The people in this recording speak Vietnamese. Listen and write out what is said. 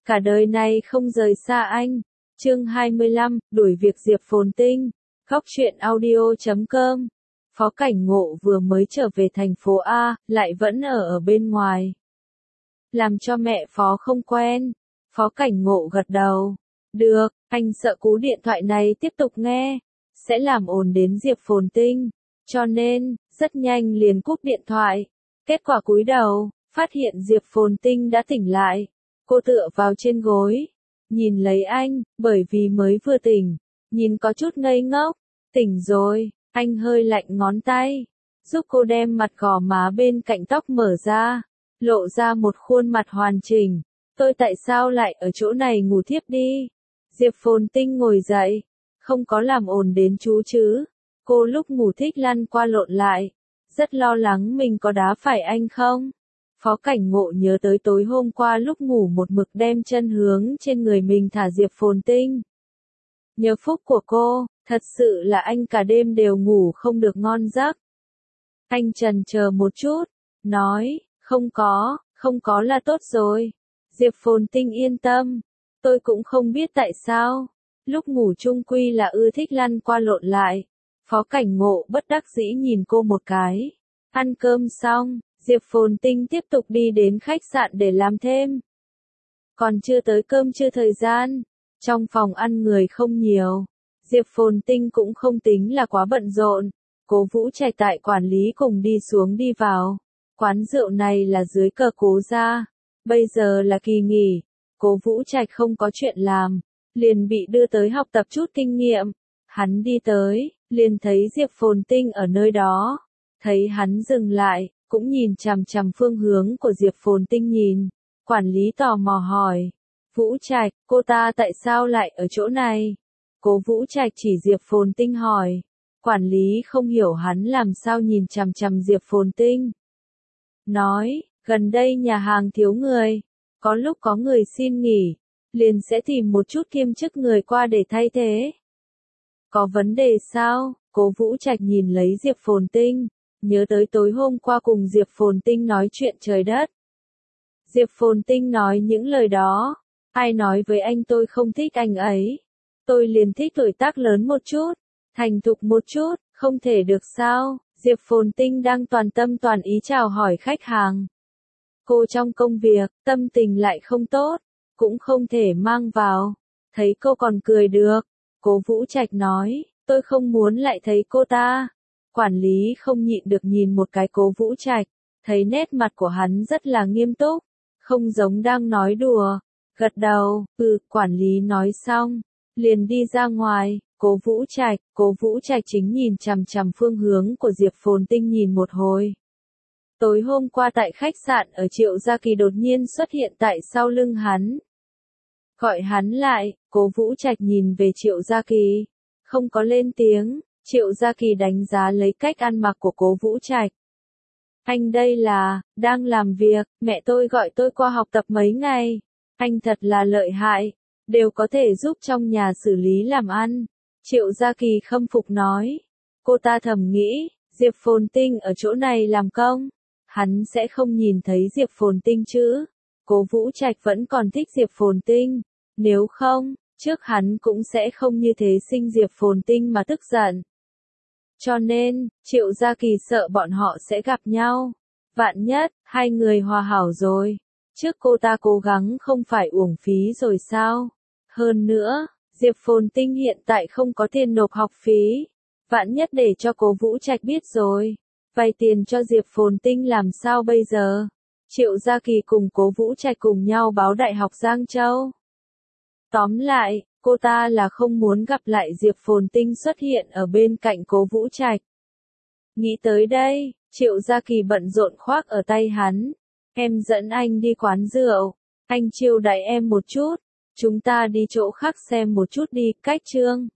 cả đời này không rời xa anh. Chương 25, đuổi việc Diệp Phồn Tinh. Góc truyện audio.com. Phó Cảnh Ngộ vừa mới trở về thành phố A, lại vẫn ở bên ngoài. Làm cho mẹ Phó không quen. Phó Cảnh Ngộ gật đầu. Được, anh sợ cú điện thoại này tiếp tục nghe, sẽ làm ồn đến Diệp Phồn Tinh. Cho nên, rất nhanh liền cúp điện thoại. Kết quả cúi đầu, phát hiện Diệp Phồn Tinh đã tỉnh lại. Cô tựa vào trên gối, nhìn lấy anh, bởi vì mới vừa tỉnh, nhìn có chút ngây ngốc. Tỉnh rồi, anh hơi lạnh ngón tay, giúp cô đem mặt gò má bên cạnh tóc mở ra, lộ ra một khuôn mặt hoàn chỉnh. Tôi tại sao lại ở chỗ này ngủ thiếp đi? Diệp Phồn Tinh ngồi dậy, không có làm ồn đến chú chứ. Cô lúc ngủ thích lăn qua lộn lại, rất lo lắng mình có đá phải anh không? Phó Cảnh Ngộ nhớ tới tối hôm qua lúc ngủ một mực đem chân hướng trên người mình thả Diệp Phồn Tinh. Nhờ phúc của cô, thật sự là anh cả đêm đều ngủ không được ngon giấc. Anh chần chờ một chút, nói, không có là tốt rồi. Diệp Phồn Tinh yên tâm, tôi cũng không biết tại sao, lúc ngủ chung quy là ưa thích lăn qua lộn lại. Phó Cảnh Ngộ bất đắc dĩ nhìn cô một cái. Ăn cơm xong, Diệp Phồn Tinh tiếp tục đi đến khách sạn để làm thêm. Còn chưa tới cơm trưa thời gian, trong phòng ăn người không nhiều. Diệp Phồn Tinh cũng không tính là quá bận rộn. Cố Vũ Trạch tại quản lý cùng đi xuống đi vào. Quán rượu này là dưới cờ Cố gia. Bây giờ là kỳ nghỉ, Cố Vũ Trạch không có chuyện làm, liền bị đưa tới học tập chút kinh nghiệm. Hắn đi tới, liền thấy Diệp Phồn Tinh ở nơi đó. Thấy hắn dừng lại, cũng nhìn chằm chằm phương hướng của Diệp Phồn Tinh nhìn. Quản lý tò mò hỏi, Vũ Trạch, cô ta tại sao lại ở chỗ này? Cố Vũ Trạch chỉ Diệp Phồn Tinh hỏi. Quản lý không hiểu hắn làm sao nhìn chằm chằm Diệp Phồn Tinh. Nói, gần đây nhà hàng thiếu người, có lúc có người xin nghỉ, liền sẽ tìm một chút kiêm chức người qua để thay thế. Có vấn đề sao? Cố Vũ Trạch nhìn lấy Diệp Phồn Tinh, nhớ tới tối hôm qua cùng Diệp Phồn Tinh nói chuyện trời đất. Diệp Phồn Tinh nói những lời đó, ai nói với anh tôi không thích anh ấy? Tôi liền thích tuổi tác lớn một chút, thành thục một chút, không thể được sao? Diệp Phồn Tinh đang toàn tâm toàn ý chào hỏi khách hàng. Cô trong công việc, tâm tình lại không tốt, cũng không thể mang vào. Thấy cô còn cười được, Cố Vũ Trạch nói, tôi không muốn lại thấy cô ta. Quản lý không nhịn được nhìn một cái Cố Vũ Trạch, thấy nét mặt của hắn rất là nghiêm túc, không giống đang nói đùa. Gật đầu, quản lý nói xong, liền đi ra ngoài. Cố Vũ Trạch chính nhìn chằm chằm phương hướng của Diệp Phồn Tinh nhìn một hồi. Tối hôm qua tại khách sạn ở Triệu Gia Kỳ đột nhiên xuất hiện tại sau lưng hắn. Gọi hắn lại, Cố Vũ Trạch nhìn về Triệu Gia Kỳ, không có lên tiếng. Triệu Gia Kỳ đánh giá lấy cách ăn mặc của Cố Vũ Trạch. Anh đây là, đang làm việc, mẹ tôi gọi tôi qua học tập mấy ngày. Anh thật là lợi hại, đều có thể giúp trong nhà xử lý làm ăn. Triệu Gia Kỳ khâm phục nói. Cô ta thầm nghĩ, Diệp Phồn Tinh ở chỗ này làm công, hắn sẽ không nhìn thấy Diệp Phồn Tinh chứ. Cố Vũ Trạch vẫn còn thích Diệp Phồn Tinh, nếu không, trước hắn cũng sẽ không như thế sinh Diệp Phồn Tinh mà tức giận. Cho nên, Triệu Gia Kỳ sợ bọn họ sẽ gặp nhau. Vạn nhất, hai người hòa hảo rồi. Trước cô ta cố gắng không phải uổng phí rồi sao? Hơn nữa, Diệp Phồn Tinh hiện tại không có tiền nộp học phí. Vạn nhất để cho Cố Vũ Trạch biết rồi, vay tiền cho Diệp Phồn Tinh làm sao bây giờ? Triệu Gia Kỳ cùng Cố Vũ Trạch cùng nhau báo Đại học Giang Châu. Tóm lại, cô ta là không muốn gặp lại Diệp Phồn Tinh xuất hiện ở bên cạnh Cố Vũ Trạch. Nghĩ tới đây, Triệu Gia Kỳ bận rộn khoác ở tay hắn. Em dẫn anh đi quán rượu, anh chiêu đãi em một chút, chúng ta đi chỗ khác xem một chút đi. Cách chương